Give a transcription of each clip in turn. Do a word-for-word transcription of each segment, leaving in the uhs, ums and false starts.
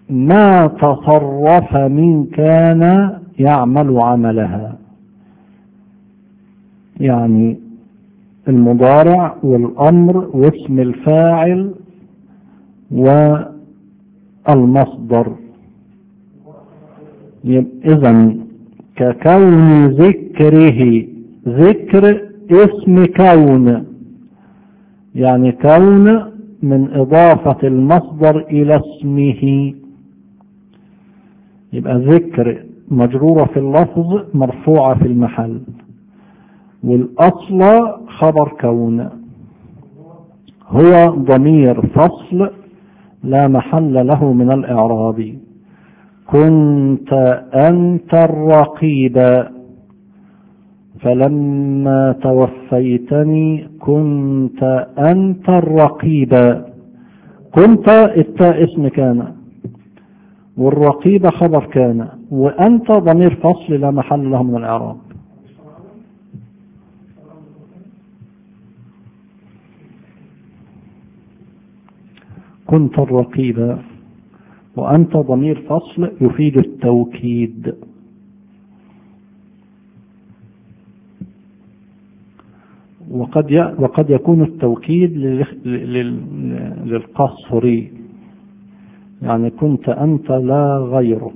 ما تصرف من كان يعمل عملها، يعني المضارع والأمر واسم الفاعل والمصدر. إذن ككون ذكره، ذكر اسم كون، يعني كون من إضافة المصدر إلى اسمه، يبقى ذكر مجرورة في اللفظ مرفوعة في المحل، والأصل خبر كون. هو ضمير فصل لا محل له من الإعراب. كنت أنت الرقيب فلما توفيتني كنت أنت الرقيب. كنت التاء اسم كان، والرقيب خبر كان، وأنت ضمير فصل لا محل له من الإعراب. كنت الرقيب وأنت ضمير فصل يفيد التوكيد. وقد وقد يكون التوكيد للقصر، يعني كنت أنت لا غيرك.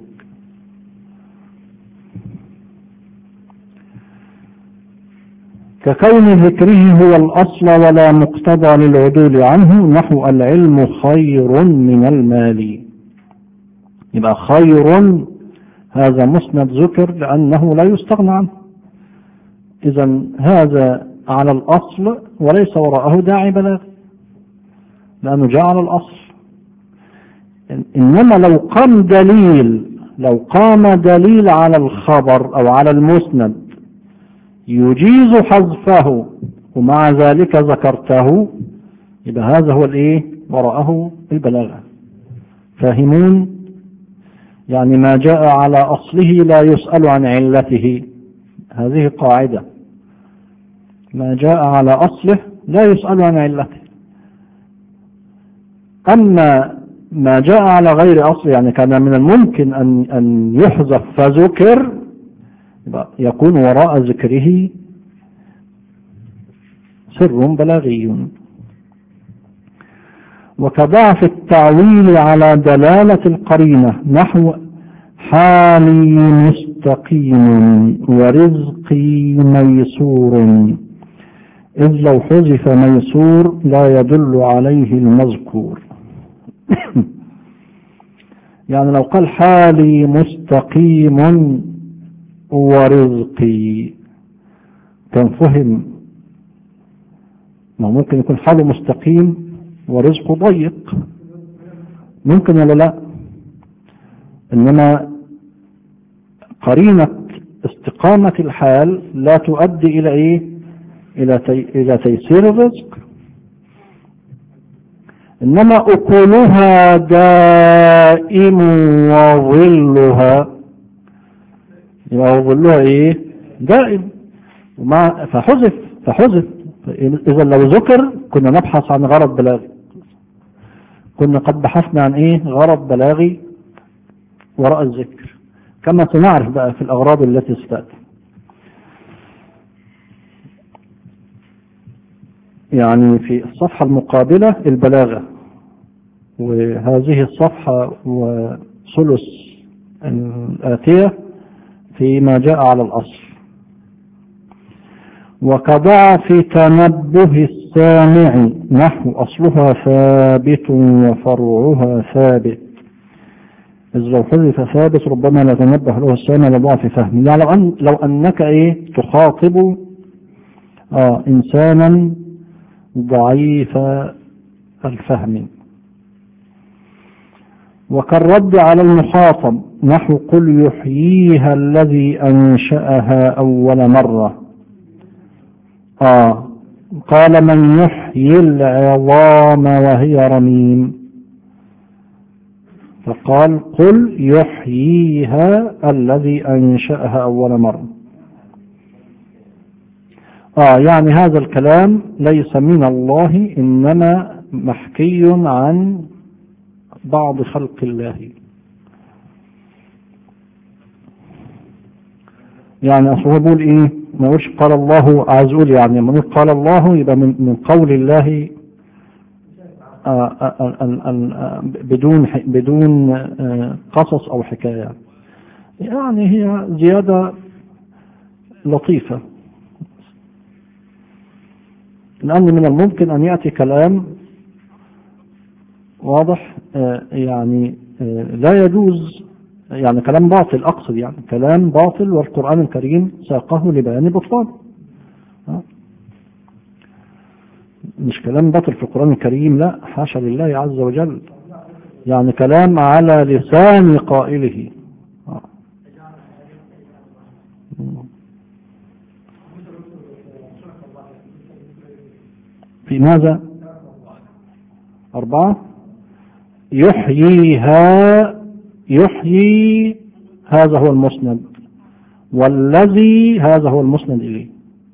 ككون ذكره هو الأصل ولا مقتضى للعدول عنه، نحو العلم خير من المال. يبقى خير هذا مسند ذكر لأنه لا يستغنى عنه، إذن هذا على الأصل وليس وراءه داعي بلاغ لأنه جاء على الأصل. إنما لو قام دليل لو قام دليل على الخبر أو على المسند يجيز حذفه ومع ذلك ذكرته، يبقى هذا هو الايه وراءه البلاغة. فاهمون؟ يعني ما جاء على أصله لا يسأل عن علته، هذه قاعدة. ما جاء على أصله لا يسأل عن علته. أما ما جاء على غير أصل، يعني كان من الممكن أن أن يحذف فذكر، يكون وراء ذكره سر بلاغي. وكضعف التعويل على دلالة القرينة، نحو حالي مستقيم ورزقي ميسور، إذ لو حذف ميسور لا يدل عليه المذكور. يعني لو قال حالي مستقيم ورزقي كان فهم، ما ممكن يكون حاله مستقيم ورزقه ضيق، ممكن ولا لا؟ إنما قرينة استقامة الحال لا تؤدي إلى إيه؟ إلى تي... إلى تيسير الرزق. إنما أكلها دائم وظلها، يبقى ظلها إيه؟ دائم، ومع فحذف فحذف إذا لو ذكر كنا نبحث عن غرض بلاغي، كنا قد بحثنا عن إيه؟ غرض بلاغي وراء الذكر، كما سنعرف بقى في الأغراض التي ستأتي. يعني في الصفحة المقابلة البلاغة، وهذه الصفحة وثلث الآتية فيما جاء على الأصل. وكضعف تنبه السامع، نحو أصلها ثابت وفرعها ثابت، إذ لو حذف ثابت ربما لا تنبه له السامع لضعف فهمه. يعني لو, أن لو أنك إيه تخاطب آه إنسانا ضعيف الفهم. وكالرد على المخاطب، نحو قل يحييها الذي أنشأها أول مرة. آه قال من يحيي العظام وهي رميم، فقال قل يحييها الذي أنشأها أول مرة. آه يعني هذا الكلام ليس من الله، إنما محكي عن بعض خلق الله. يعني أصل هو بيقول إيه؟ ما يقولش قال الله، عايز يقول يعني لما نقول قال الله يبقى من, من قول الله آآ آآ آآ بدون بدون قصص أو حكاية. يعني هي زيادة لطيفة، لأن من الممكن أن يأتي كلام واضح يعني لا يجوز، يعني كلام باطل، أقصد يعني كلام باطل والقرآن الكريم ساقه لبيان بطلان. مش كلام باطل في القرآن الكريم، لا حاشا لله عز وجل، يعني كلام على لسان قائله. في ماذا؟ أربعة. يحييها، يحيي هذا هو المسند، والذي هذا هو المسند إليه.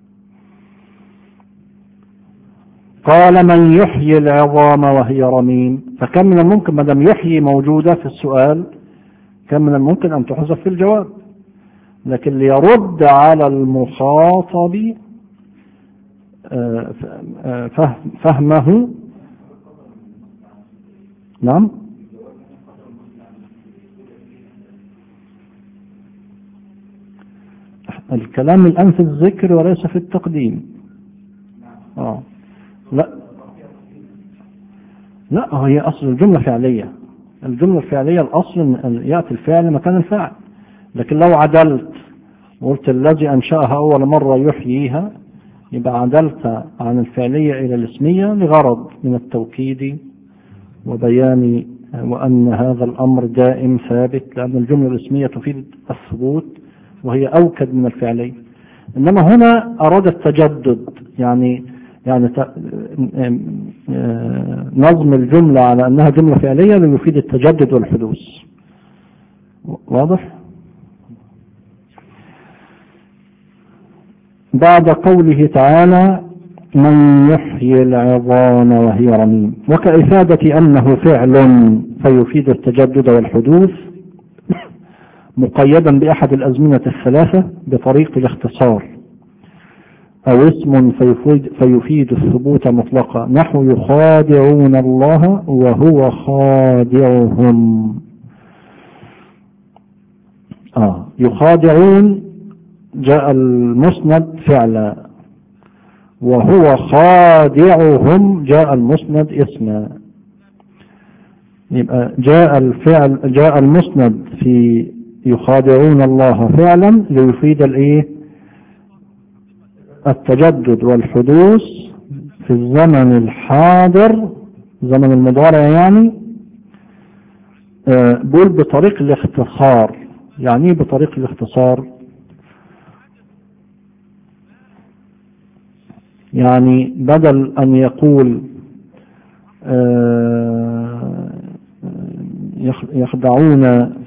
قال من يحيي العظام وهي رميم، فكم من الممكن ما دام يحيي موجودة في السؤال كم من الممكن أن تحذف في الجواب، لكن ليرد على المخاطب فهمه. نعم، الكلام الآن في الذكر وليس في التقديم. آه. لا لا هي أصل الجملة فعلية، الجملة الفعلية الأصل يأتي الفعل مكان الفاعل، لكن لو عدلت وقلت الذي أنشأها أول مرة يحييها يبقى عدلت عن الفعلية إلى الاسمية لغرض من التوكيد وبيان وأن هذا الأمر دائم ثابت، لأن الجملة الاسمية تفيد الثبوت وهي أوكد من الفعلية. إنما هنا أراد التجدد، يعني يعني نظم الجملة على أنها جملة فعلية ليفيد التجدد والحدوث. واضح؟ بعد قوله تعالى من يحيي العظام وهي رميم، وكإفادة أنه فعل فيفيد التجدد والحدوث مقيدا بأحد الأزمنة الثلاثة بطريق الاختصار، أو اسم فيفيد, فيفيد الثبوت مطلقا، نحو يخادعون الله وهو خادعهم. آه يخادعون جاء المسند فعلا، وهو خادعهم جاء المسند اسما. يبقى جاء الفعل جاء المسند في يخادعون الله فعلا ليفيد الايه؟ التجدد والحدوث في الزمن الحاضر، زمن المضارع يعني. آه بقول بطريق الاختصار. يعني ايه بطريق الاختصار؟ يعني بدل أن يقول يخدعون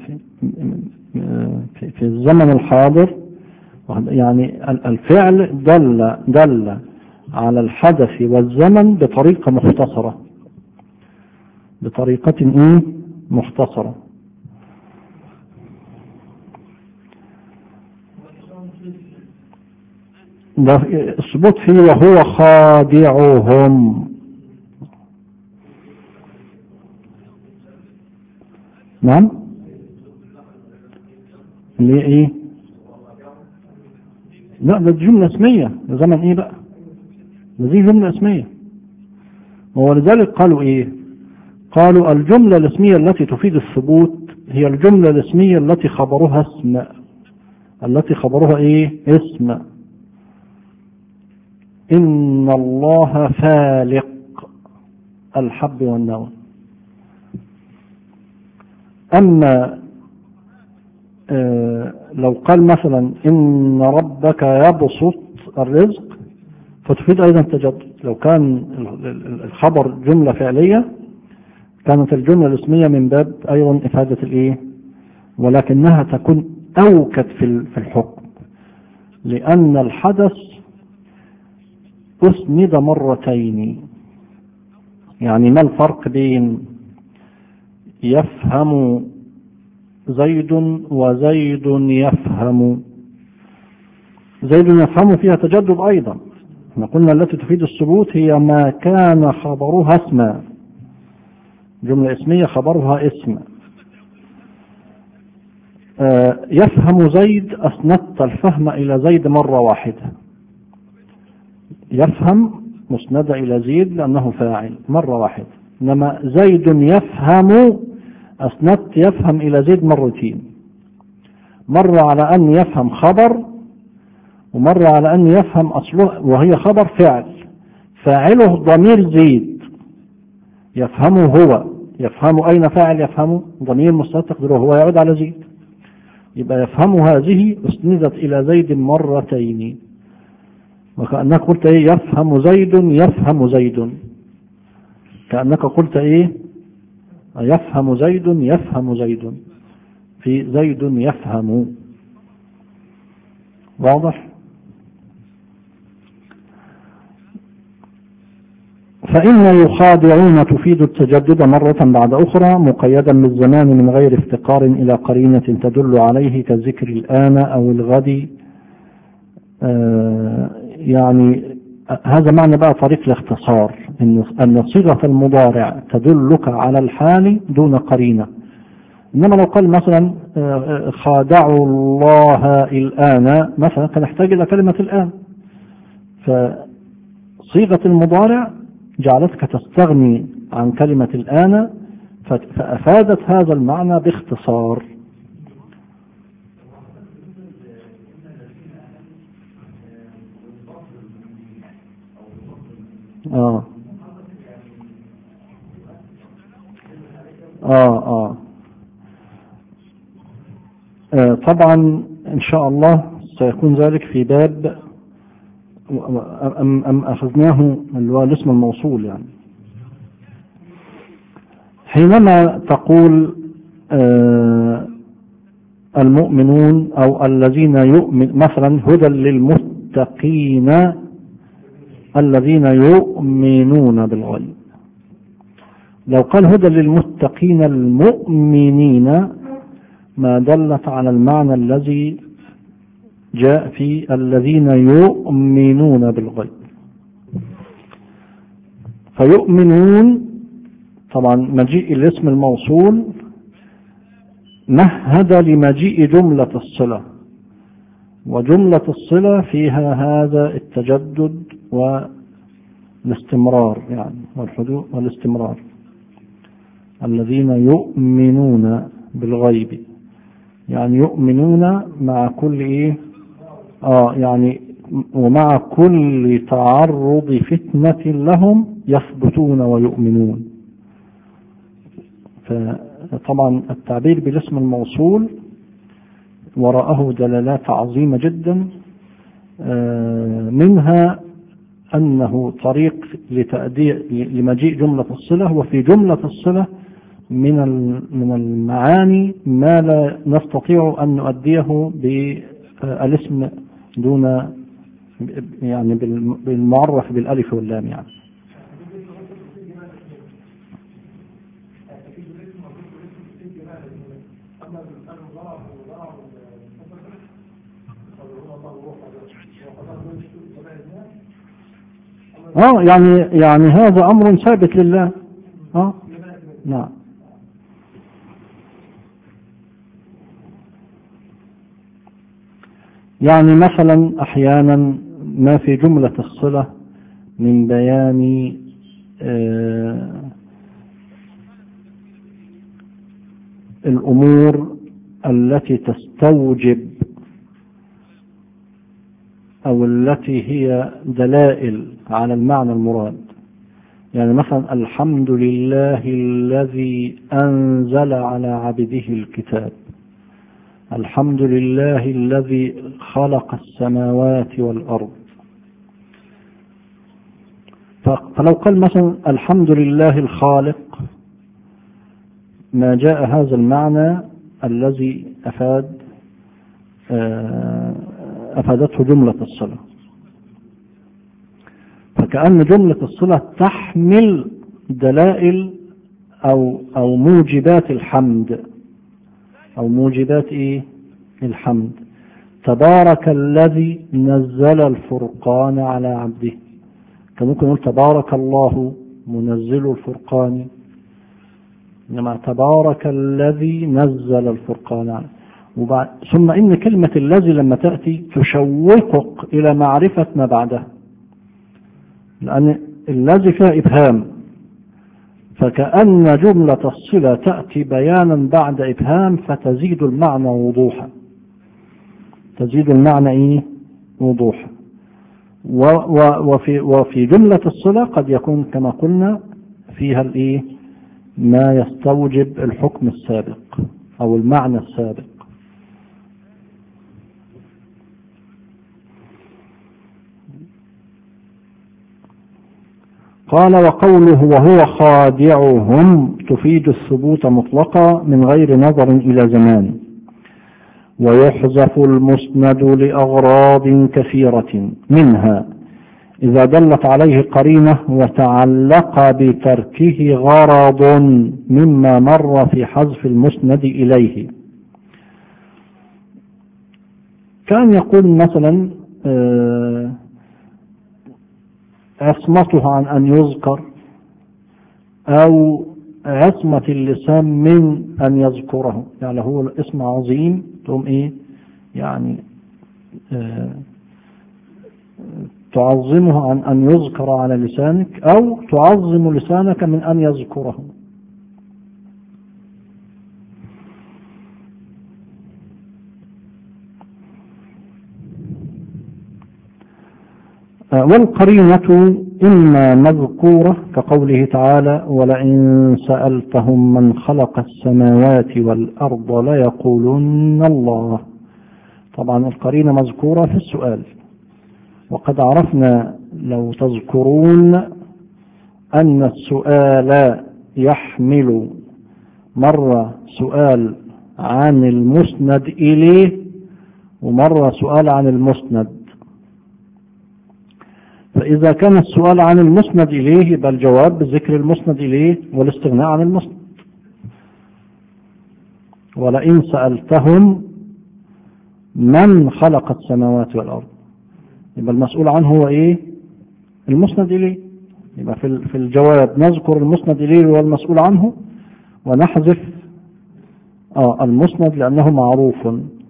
في الزمن الحاضر، يعني الفعل دل دل على الحدث والزمن بطريقة مختصرة، بطريقة إيه مختصرة. ده الثبوت فيه وهو خادعهم. نعم، ليه ايه؟ لا ده جملة اسمية، زمن ايه بقى؟ دي جملة اسمية. ولذلك قالوا ايه؟ قالوا الجملة الاسمية التي تفيد الثبوت هي الجملة الاسمية التي خبرها اسم، التي خبرها ايه؟ اسم. إن الله فالق الحب والنوى. أما آه لو قال مثلا إن ربك يبسط الرزق فتفيد أيضا التجدد. لو كان الخبر جملة فعلية كانت الجملة الاسمية من باب أيضا إفادة الإيه، ولكنها تكون أوكد في الحكم، لأن الحدث أسند مرتين. يعني ما الفرق بين يفهم زيد وزيد يفهم؟ زيد يفهم فيها تجدد أيضا. احنا قلنا التي تفيد الثبوت هي ما كان خبرها اسما، جملة اسمية خبرها اسم. آه يفهم زيد أسندت الفهم إلى زيد مرة واحدة، يفهم مسند إلى زيد لأنه فاعل مرة واحدة، إنما زيد يفهم أسندت يفهم إلى زيد مرتين، مرة على أن يفهم خبر، ومرة على أن يفهم أصله وهي خبر فعل، فاعله ضمير زيد يفهمه هو، يفهم أين فاعل؟ يفهم ضمير مستتر هو يعود على زيد، يبقى يفهم هذه اسندت إلى زيد مرتين، وكأنك قلت إيه؟ يفهم زيد يفهم زيد، كأنك قلت إيه؟ يفهم زيد يفهم زيد في زيد يفهم. واضح؟ فإن يخادعون تفيد التجدد مرة بعد أخرى مقيدا بالزمان من غير افتقار إلى قرينة تدل عليه كذكر الآن أو الغد. آه يعني هذا معنى بقى طريق الاختصار، أن صيغة المضارع تدلك على الحال دون قرينة. إنما لو قال مثلا خادعوا الله الآن مثلا كان يحتاج إلى كلمة الآن، فصيغة المضارع جعلتك تستغني عن كلمة الآن، فأفادت هذا المعنى باختصار. آه. آه آه آه طبعا إن شاء الله سيكون ذلك في باب أم, أم أخذناه اللي هو الاسم الموصول. يعني حينما تقول آه المؤمنون أو الذين يؤمن مثلا هدى للمتقين الذين يؤمنون بالغيب، لو قال هدى للمتقين المؤمنين ما دلت على المعنى الذي جاء في الذين يؤمنون بالغيب. فيؤمنون طبعا مجيء الاسم الموصول مهد لمجيء جملة الصلة، وجملة الصلة فيها هذا التجدد والاستمرار يعني والحدوث والاستمرار. الذين يؤمنون بالغيب يعني يؤمنون مع كل ايه اه يعني ومع كل تعرض فتنة لهم يثبتون ويؤمنون. فطبعا التعبير بالاسم الموصول وراءه دلالات عظيمة جدا، منها أنه طريق لتأدية لمجيء جملة الصلة، وفي جملة الصلة من من المعاني ما لا نستطيع أن نؤديه بالاسم دون يعني بالمعرف بالألف واللام يعني. اه يعني يعني هذا أمر ثابت لله. اه نعم. يعني مثلا أحيانا ما في جملة الصلة من بيان آه الأمور التي تستوجب أو التي هي دلائل على المعنى المراد. يعني مثلا الحمد لله الذي أنزل على عبده الكتاب، الحمد لله الذي خلق السماوات والأرض. فلو قال مثلا الحمد لله الخالق ما جاء هذا المعنى الذي أفاد أفادته جملة الصلة، فكأن جملة الصلة تحمل دلائل أو أو موجبات الحمد أو موجبات إيه الحمد. تبارك الذي نزل الفرقان على عبده. كان ممكن نقول تبارك الله منزل الفرقان، إنما تبارك الذي نزل الفرقان على. وبعد ثم إن كلمة الذي لما تأتي تشوقك إلى معرفة ما بعدها، لأن الذي فيها إبهام، فكأن جملة الصلة تأتي بيانا بعد إبهام فتزيد المعنى وضوحا، تزيد المعنى إيه؟ وضوحا. وفي, وفي جملة الصلة قد يكون كما قلنا فيها الإيه؟ ما يستوجب الحكم السابق أو المعنى السابق. قال وقوله وهو خادعهم تفيد الثبوت مطلقا من غير نظر إلى زمان. ويحذف المسند لأغراض كثيرة، منها إذا دلت عليه قرينة وتعلق بتركه غرض مما مر في حذف المسند إليه. كان يقول مثلا عصمته عن أن يذكر، أو عصمة اللسان من أن يذكره، يعني هو الاسم عظيم تقوم إيه يعني آه تعظمه عن أن يذكر على لسانك، أو تعظم لسانك من أن يذكره. والقرينة إما مذكورة كقوله تعالى ولئن سألتهم من خلق السماوات والأرض ليقولن الله. طبعا القرينة مذكورة في السؤال، وقد عرفنا لو تذكرون أن السؤال يحمل مرة سؤال عن المسند إليه ومرة سؤال عن المسند. فإذا كان السؤال عن المسند إليه يبقى الجواب بذكر المسند إليه والاستغناء عن المسند. ولئن سألتهم من خلق السماوات والأرض، يبقى المسؤول عنه هو إيه؟ المسند إليه. يبقى في الجواب نذكر المسند إليه والمسؤول عنه، ونحذف آه المسند لأنه معروف.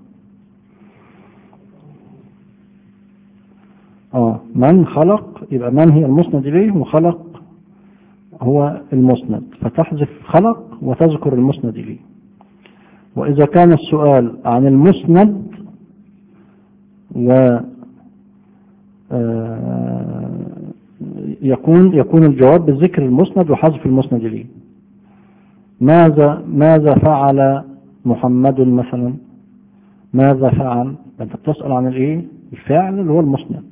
آه من خلق، يبقى من هي المسند إليه، وخلق هو المسند، فتحذف خلق وتذكر المسند إليه. وإذا كان السؤال عن المسند و يكون يكون الجواب بذكر المسند وحذف المسند إليه. ماذا ماذا فعل محمد مثلا؟ ماذا فعل؟ أنت بتسأل عن الإيه؟ الفعل اللي هو المسند،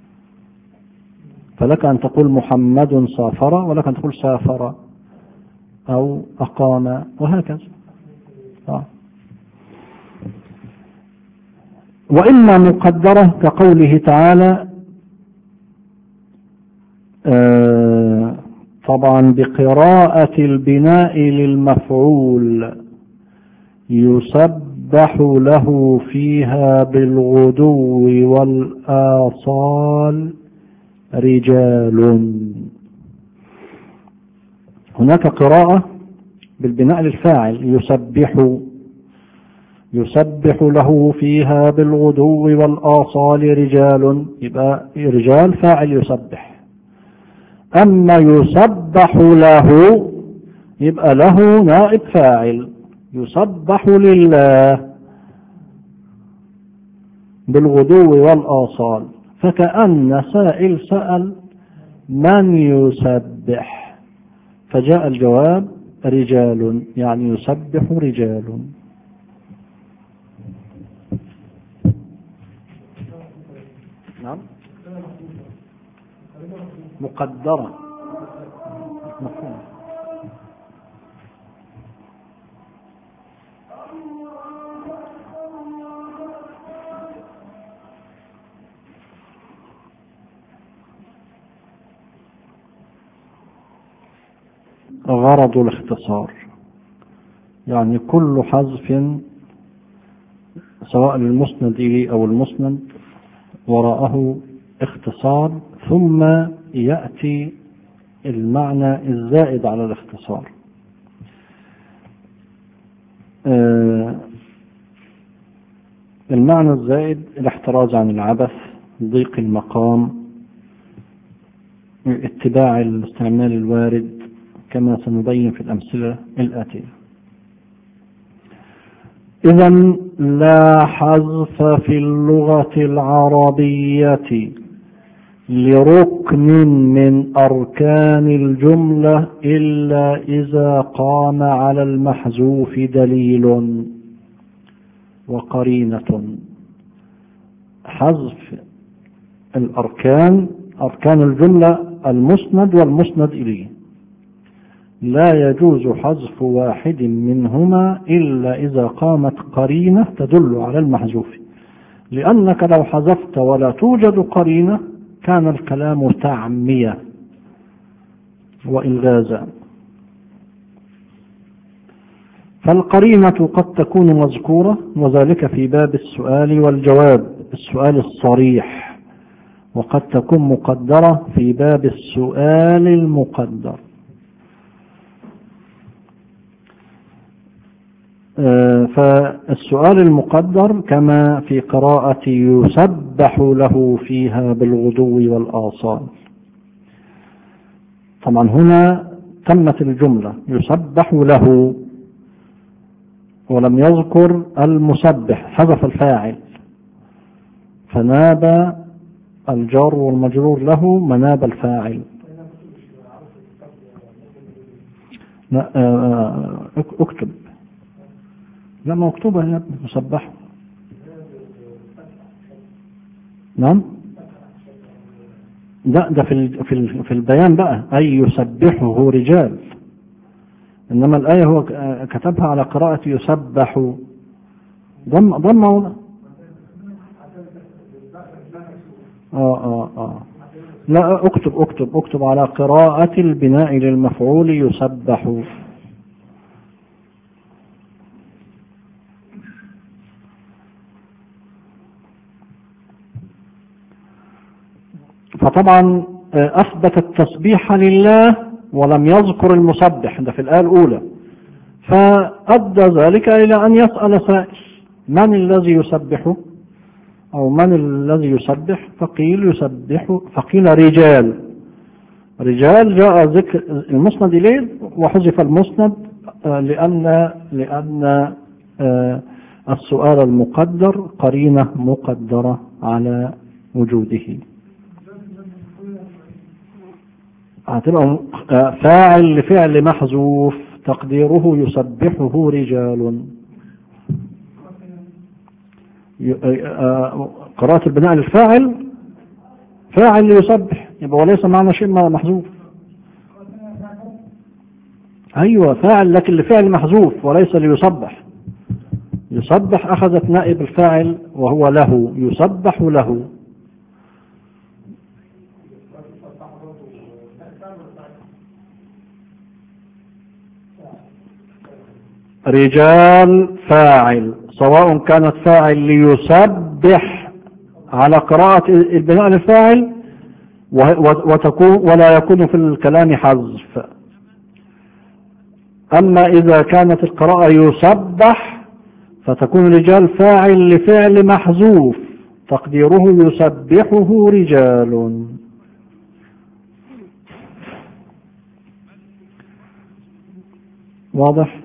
فلك أن تقول محمد سافر، ولك أن تقول سافر أو أقام، وهكذا. آه. وإما مقدرة كقوله تعالى آه طبعا بقراءة البناء للمفعول يسبح له فيها بالغدو والآصال رجال. هناك قراءة بالبناء للفاعل يسبح، يسبح له فيها بالغدو والآصال رجال، يبقى رجال فاعل يسبح. أما يسبح له يبقى له نائب فاعل، يسبح لله بالغدو والآصال. فكأن سائل سأل من يسبح، فجاء الجواب رجال، يعني يسبح رجال. نعم مقدرة مفهوم. غرض الاختصار، يعني كل حذف سواء المسند إليه أو المسند وراءه اختصار، ثم يأتي المعنى الزائد على الاختصار. آه المعنى الزائد الاحتراز عن العبث، ضيق المقام، اتباع الاستعمال الوارد كما سنبين في الأمثلة الآتية. إذن لا حذف في اللغة العربية لركن من أركان الجملة إلا إذا قام على المحذوف دليل وقرينة. حذف الأركان، أركان الجملة المسند والمسند إليه، لا يجوز حذف واحد منهما إلا إذا قامت قرينة تدل على المحذوف، لأنك لو حذفت ولا توجد قرينة كان الكلام تعمية وإلغازا. فالقرينة قد تكون مذكورة، وذلك في باب السؤال والجواب، السؤال الصريح، وقد تكون مقدرة في باب السؤال المقدر. فالسؤال المقدر كما في قراءة يسبح له فيها بالغدو والآصال. طبعا هنا تمت الجملة يسبح له ولم يذكر المسبح، حذف الفاعل، فناب الجار والمجرور له مناب الفاعل. لا اكتب، لا مكتوبة هنا مسبح. نعم، لا ده في في البيان بقى أي يسبحه رجال، إنما الآية هو كتبها على قراءة يسبح ضم ضمه. آه آه آه لا اكتب اكتب اكتب على قراءة البناء للمفعول يسبح. فطبعا أثبت التسبيح لله ولم يذكر المسبح، ده في الآية الأولى، فأدى ذلك إلى أن يسأل سائل من الذي يسبحه أو من الذي يسبح، فقيل يسبح، فقيل رجال. رجال جاء ذكر المسند إليه وحذف المسند لأن لأن السؤال المقدر قرينة مقدرة على وجوده. هتبقى فاعل لفعل محذوف تقديره يسبحه رجال. قراءة البناء للفاعل فاعل ليسبح، يبقى وليس معنى شيء محذوف. أيوة فاعل لكن لفعل محذوف وليس ليسبح. يسبح أخذت نائب الفاعل وهو له، يسبح له. رجال فاعل، سواء كانت فاعل ليسبح على قراءة البناء للفاعل وتكون ولا يكون في الكلام حذف. أما إذا كانت القراءة يسبح فتكون رجال فاعل لفعل محذوف تقديره يسبحه رجال. واضح؟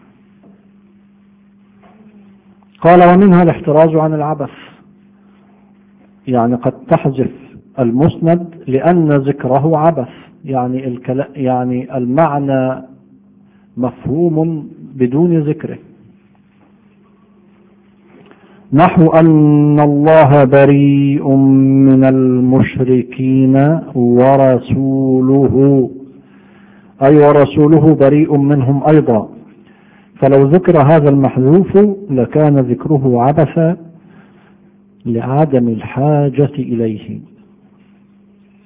قال ومنها الاحتراز عن العبث، يعني قد تحذف المسند لأن ذكره عبث، يعني الكلام يعني المعنى مفهوم بدون ذكره، نحو أن الله بريء من المشركين ورسوله، أي ورسوله بريء منهم أيضا. فلو ذكر هذا المحذوف لكان ذكره عبثا لعدم الحاجة إليه.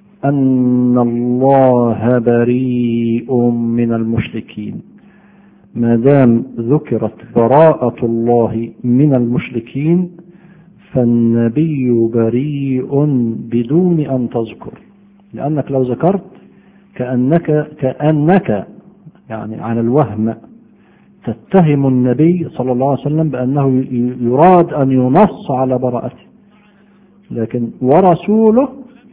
أن الله بريء من المشركين، ما دام ذكرت براءة الله من المشركين فالنبي بريء بدون أن تذكر، لأنك لو ذكرت كأنك كأنك يعني على الوهم تتهم النبي صلى الله عليه وسلم بأنه يراد أن ينص على براءته، لكن ورسوله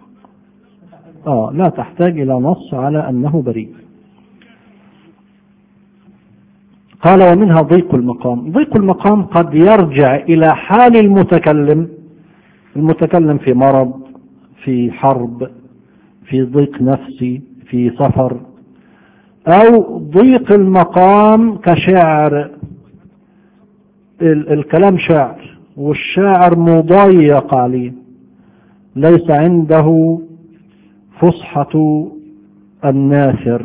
آه لا تحتاج إلى نص على أنه بريء. قال ومنها ضيق المقام. ضيق المقام قد يرجع إلى حال المتكلم، المتكلم في مرض، في حرب، في ضيق نفسي، في سفر، أو ضيق المقام كشعر، الكلام شعر والشاعر مضيق عليه، ليس عنده فصحة الناثر،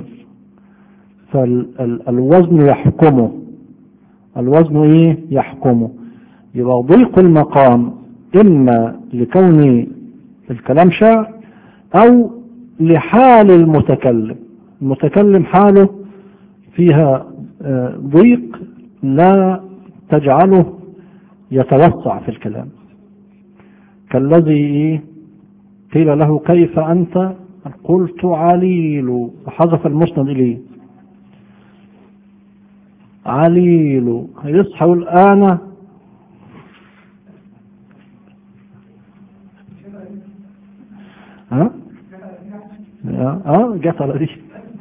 فالوزن يحكمه، الوزن ايه يحكمه. يبقى ضيق المقام اما لكون الكلام شعر او لحال المتكلم، المتكلم حاله فيها ضيق لا تجعله يتوسع في الكلام، كالذي قيل له كيف أنت؟ قلت عليل، حذف المسند إليه عليل، يصحى الآن ها اه جت على دي.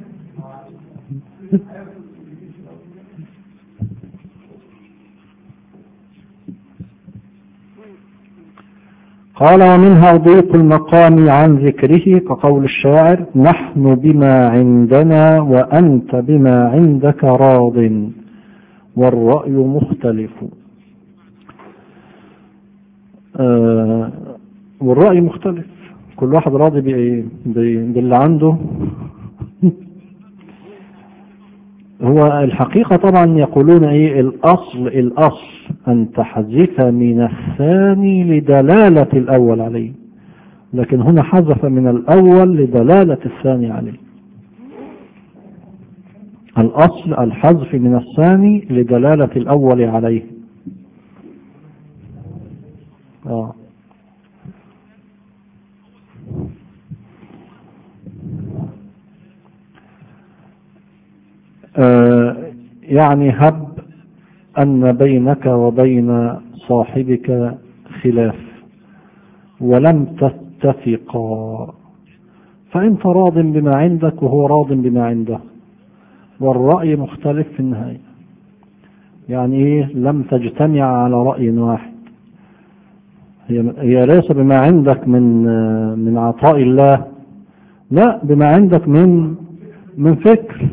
قال ومنها ضيق المقام عن ذكره كقول الشاعر نحن بما عندنا وأنت بما عندك راض والرأي مختلف. آه والرأي مختلف، كل واحد راضي باللي عنده. هو الحقيقة طبعا يقولون ايه الاصل الاصل ان تحذف من الثاني لدلالة الاول عليه، لكن هنا حذف من الاول لدلالة الثاني عليه. الاصل الحذف من الثاني لدلالة الاول عليه. اه آه يعني هب أن بينك وبين صاحبك خلاف ولم تتفقا، فأنت راض بما عندك وهو راض بما عنده، والرأي مختلف في النهاية. يعني إيه لم تجتمع على رأي واحد، هي, هي ليس بما عندك من من عطاء الله، لا بما عندك من من فكر.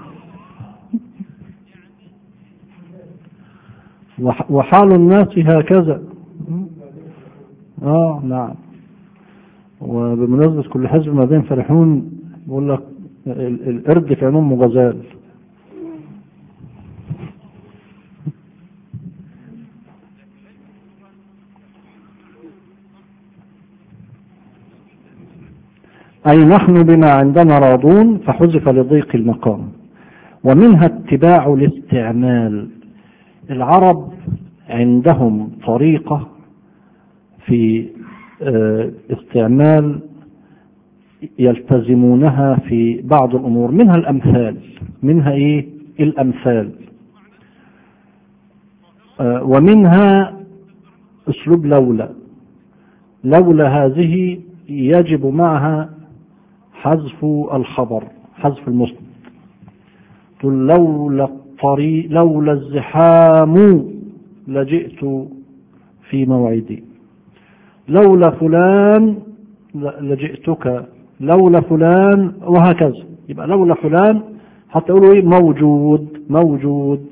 وحال الناس هكذا. اه نعم. وبمناسبة كل حزب ما بين فرحون بقول لك القرد في عينهم غزال. أي نحن بما عندنا راضون فحذف لضيق المقام. ومنها اتباع الاستعمال. العرب عندهم طريقة في استعمال يلتزمونها في بعض الأمور، منها الأمثال، منها إيه الأمثال، ومنها أسلوب لولا. لولا هذه يجب معها حذف الخبر، حذف المسند. تقول لولا الطريق لولا الزحام لجئت في موعدي، لولا فلان لجئتك، لولا فلان، وهكذا. يبقى لولا فلان حتى يقولوا ايه موجود موجود،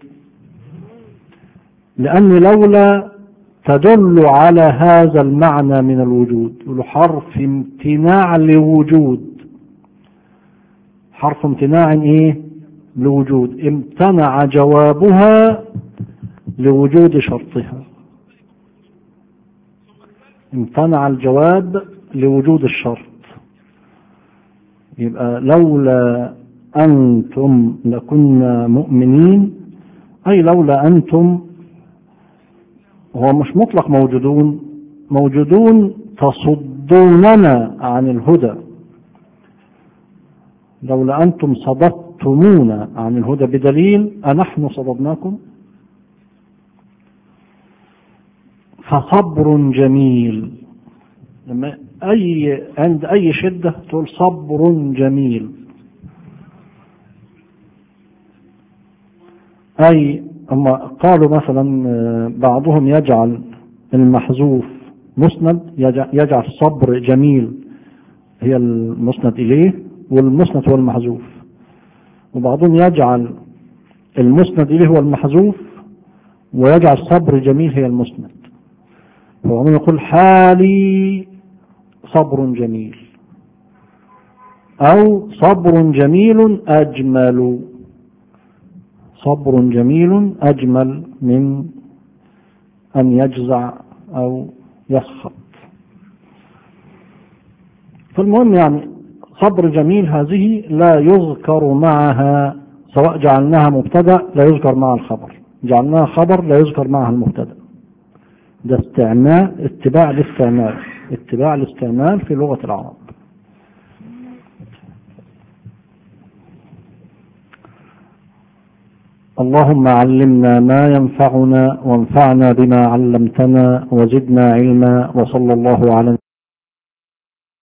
لأن لولا تدل على هذا المعنى من الوجود. يقولوا حرف امتناع لوجود، حرف امتناع ايه لوجود، امتنع جوابها لوجود شرطها، امتنع الجواب لوجود الشرط. يبقى لولا أنتم لكنا مؤمنين أي لولا أنتم، هو مش مطلق موجودون، موجودون تصدوننا عن الهدى. لولا أنتم صددتمونا عن الهدى بدليل أنحن صددناكم. فصبر جميل، لما أي عند أي شدة تقول صبر جميل، أي أما قالوا مثلا بعضهم يجعل المحذوف مسند، يجعل صبر جميل هي المسند إليه والمسند هو المحذوف، وبعضهم يجعل المسند إليه هو المحذوف ويجعل صبر جميل هي المسند، وهم يقول حالي صبر جميل أو صبر جميل أجمل، صبر جميل أجمل من أن يجزع أو يسخط. فالمهم يعني صبر جميل هذه لا يذكر معها، سواء جعلناها مبتدأ لا يذكر معها الخبر، جعلناها خبر لا يذكر معها المبتدأ. ده استعمال، اتباع الاستعمال، اتباع الاستعمال في لغة العرب. اللهم علمنا ما ينفعنا وانفعنا بما علمتنا وزدنا علما، وصلى الله على